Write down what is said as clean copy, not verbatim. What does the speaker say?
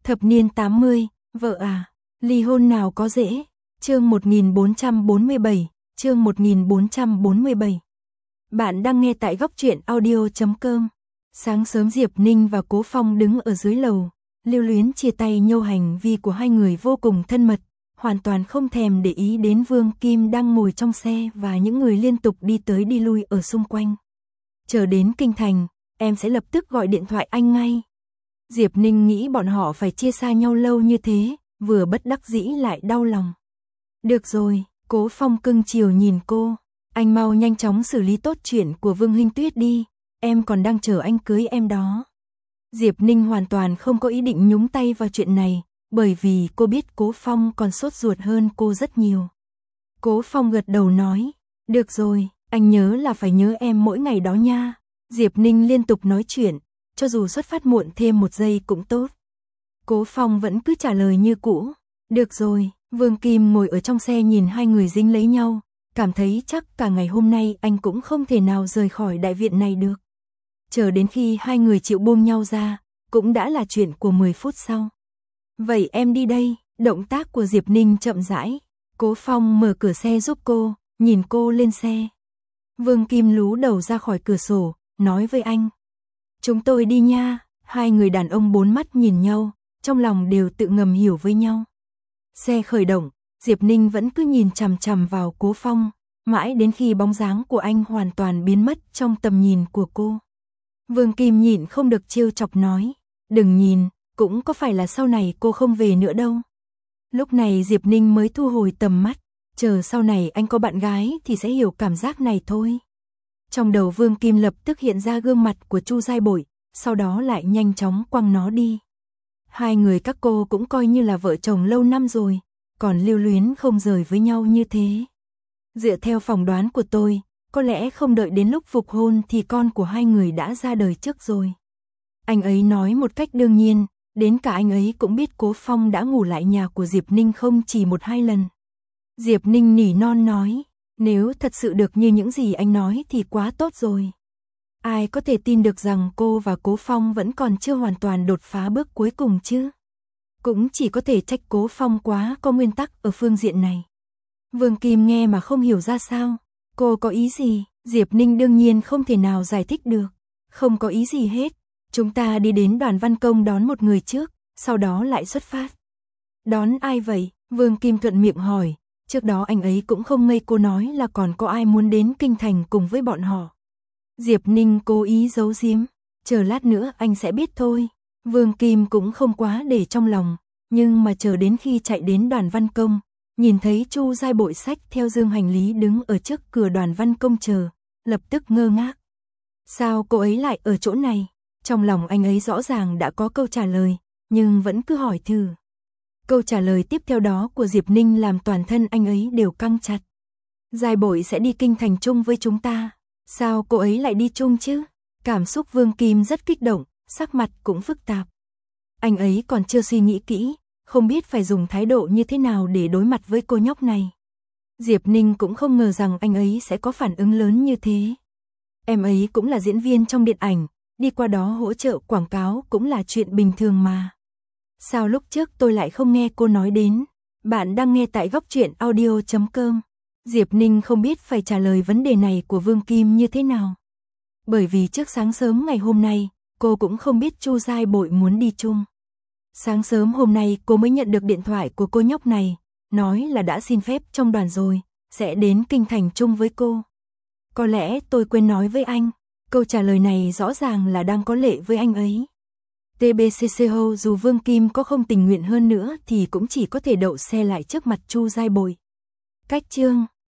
Thập niên 80, vợ à, ly hôn nào có dễ. Chương 1447, chương 1447. Bạn đang nghe tại góc truyện audio.com. Sáng sớm Diệp Ninh và Cố Phong đứng ở dưới lầu, lưu luyến chia tay nhau, hành vi của hai người vô cùng thân mật, hoàn toàn không thèm để ý đến Vương Kim đang ngồi trong xe và những người liên tục đi tới đi lui ở xung quanh. Chờ đến kinh thành, em sẽ lập tức gọi điện thoại anh ngay. Diệp Ninh nghĩ bọn họ phải chia xa nhau lâu như thế, vừa bất đắc dĩ lại đau lòng. Được rồi, Cố Phong cưng chiều nhìn cô, anh mau nhanh chóng xử lý tốt chuyện của Vương Hinh Tuyết đi, em còn đang chờ anh cưới em đó. Diệp Ninh hoàn toàn không có ý định nhúng tay vào chuyện này, bởi vì cô biết Cố Phong còn sốt ruột hơn cô rất nhiều. Cố Phong gật đầu nói, được rồi, anh nhớ là phải nhớ em mỗi ngày đó nha. Diệp Ninh liên tục nói chuyện, cho dù xuất phát muộn thêm một giây cũng tốt. Cố Phong vẫn cứ trả lời như cũ, được rồi. Vương Kim ngồi ở trong xe nhìn hai người dính lấy nhau, cảm thấy chắc cả ngày hôm nay anh cũng không thể nào rời khỏi đại viện này được. Chờ đến khi hai người chịu buông nhau ra, cũng đã là chuyện của 10 phút sau. Vậy em đi đây, động tác của Diệp Ninh chậm rãi. Cố Phong mở cửa xe giúp cô, nhìn cô lên xe. Vương Kim lú đầu ra khỏi cửa sổ, nói với anh. Chúng tôi đi nha. Hai người đàn ông bốn mắt nhìn nhau, trong lòng đều tự ngầm hiểu với nhau. Xe khởi động, Diệp Ninh vẫn cứ nhìn chằm chằm vào Cố Phong, mãi đến khi bóng dáng của anh hoàn toàn biến mất trong tầm nhìn của cô. Vương Kim nhịn không được trêu chọc nói, đừng nhìn, cũng có phải là sau này cô không về nữa đâu. Lúc này Diệp Ninh mới thu hồi tầm mắt, chờ sau này anh có bạn gái thì sẽ hiểu cảm giác này thôi. Trong đầu Vương Kim lập tức hiện ra gương mặt của Chu Giai Bội, sau đó lại nhanh chóng quăng nó đi. Hai người các cô cũng coi như là vợ chồng lâu năm rồi, còn lưu luyến không rời với nhau như thế. Dựa theo phỏng đoán của tôi, có lẽ không đợi đến lúc phục hôn thì con của hai người đã ra đời trước rồi. Anh ấy nói một cách đương nhiên, đến cả anh ấy cũng biết Cố Phong đã ngủ lại nhà của Diệp Ninh không chỉ 1-2 lần. Diệp Ninh nỉ non nói, nếu thật sự được như những gì anh nói thì quá tốt rồi. Ai có thể tin được rằng cô và Cố Phong vẫn còn chưa hoàn toàn đột phá bước cuối cùng chứ? Cũng chỉ có thể trách Cố Phong quá có nguyên tắc ở phương diện này. Vương Kim nghe mà không hiểu ra sao. Cô có ý gì? Diệp Ninh đương nhiên không thể nào giải thích được. Không có ý gì hết. Chúng ta đi đến Đoàn Văn Công đón một người trước, sau đó lại xuất phát. Đón ai vậy? Vương Kim thuận miệng hỏi. Trước đó anh ấy cũng không ngây cô nói là còn có ai muốn đến kinh thành cùng với bọn họ. Diệp Ninh cố ý giấu giếm, chờ lát nữa anh sẽ biết thôi. Vương Kim cũng không quá để trong lòng, nhưng mà chờ đến khi chạy đến Đoàn Văn Công, nhìn thấy Chu Giai Bội xách theo dương hành lý đứng ở trước cửa Đoàn Văn Công chờ, lập tức ngơ ngác. Sao cô ấy lại ở chỗ này? Trong lòng anh ấy rõ ràng đã có câu trả lời, nhưng vẫn cứ hỏi thử. Câu trả lời tiếp theo đó của Diệp Ninh làm toàn thân anh ấy đều căng chặt. Giai Bội sẽ đi kinh thành chung với chúng ta. Sao cô ấy lại đi chung chứ? Cảm xúc Vương Kim rất kích động, sắc mặt cũng phức tạp. Anh ấy còn chưa suy nghĩ kỹ, không biết phải dùng thái độ như thế nào để đối mặt với cô nhóc này. Diệp Ninh cũng không ngờ rằng anh ấy sẽ có phản ứng lớn như thế. Em ấy cũng là diễn viên trong điện ảnh, đi qua đó hỗ trợ quảng cáo cũng là chuyện bình thường mà. Sao lúc trước tôi lại không nghe cô nói đến? Bạn đang nghe tại góc truyện audio.com. Diệp Ninh không biết phải trả lời vấn đề này của Vương Kim như thế nào. Bởi vì trước sáng sớm ngày hôm nay, cô cũng không biết Chu Giai Bội muốn đi chung. Sáng sớm hôm nay cô mới nhận được điện thoại của cô nhóc này, nói là đã xin phép trong đoàn rồi, sẽ đến kinh thành chung với cô. Có lẽ tôi quên nói với anh, câu trả lời này rõ ràng là đang có lệ với anh ấy. TBCCO dù Vương Kim có không tình nguyện hơn nữa thì cũng chỉ có thể đậu xe lại trước mặt Chu Giai Bội. Cách chương